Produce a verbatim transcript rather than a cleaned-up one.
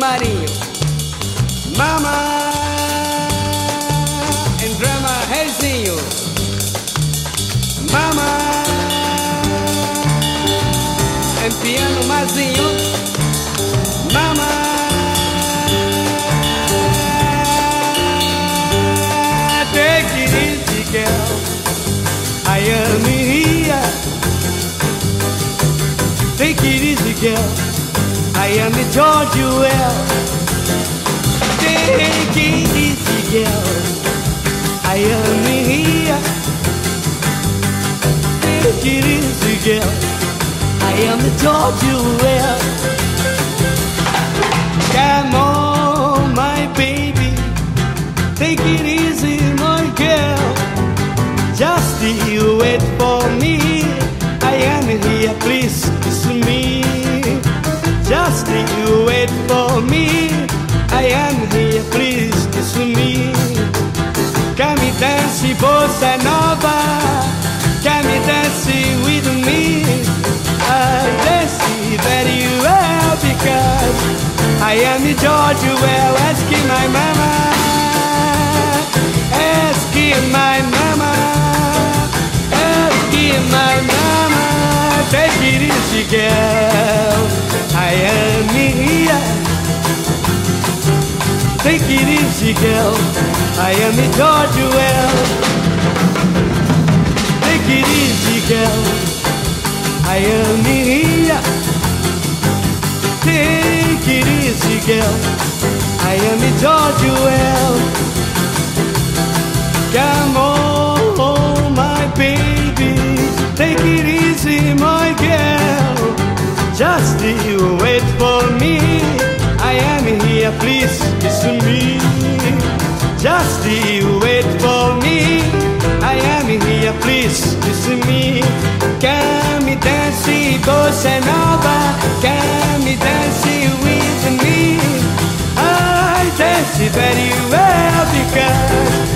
Marinho. Mama and drama Rezinho. Mama and piano Mazinho. Mama take it easy, girl. I am here. Take it easy, girl. I am the George well. Take it easy, girl. I am here. Take it easy, girl. I am the George well. Come on, my baby. Take it easy, my girl. Just you wait for me. I am here, please listen to me. Just you wait for me. I am here, please listen to me. Come and dance, bossa nova. Come and dance with me. I dance very well because I am George well. Asking my mama, asking my mama, asking my mama. Take it easy, girl. I am here. Take it easy, girl. I am George well. Take it easy, girl. I am here. Take it easy, girl. I am George well. Come on, my baby. Take it easy, my girl. Just you wait for me. I am here, please listen to me. Just you wait for me. I am here, please listen to me. Come and dance, bossa nova. Come and dance with me. I dance very well because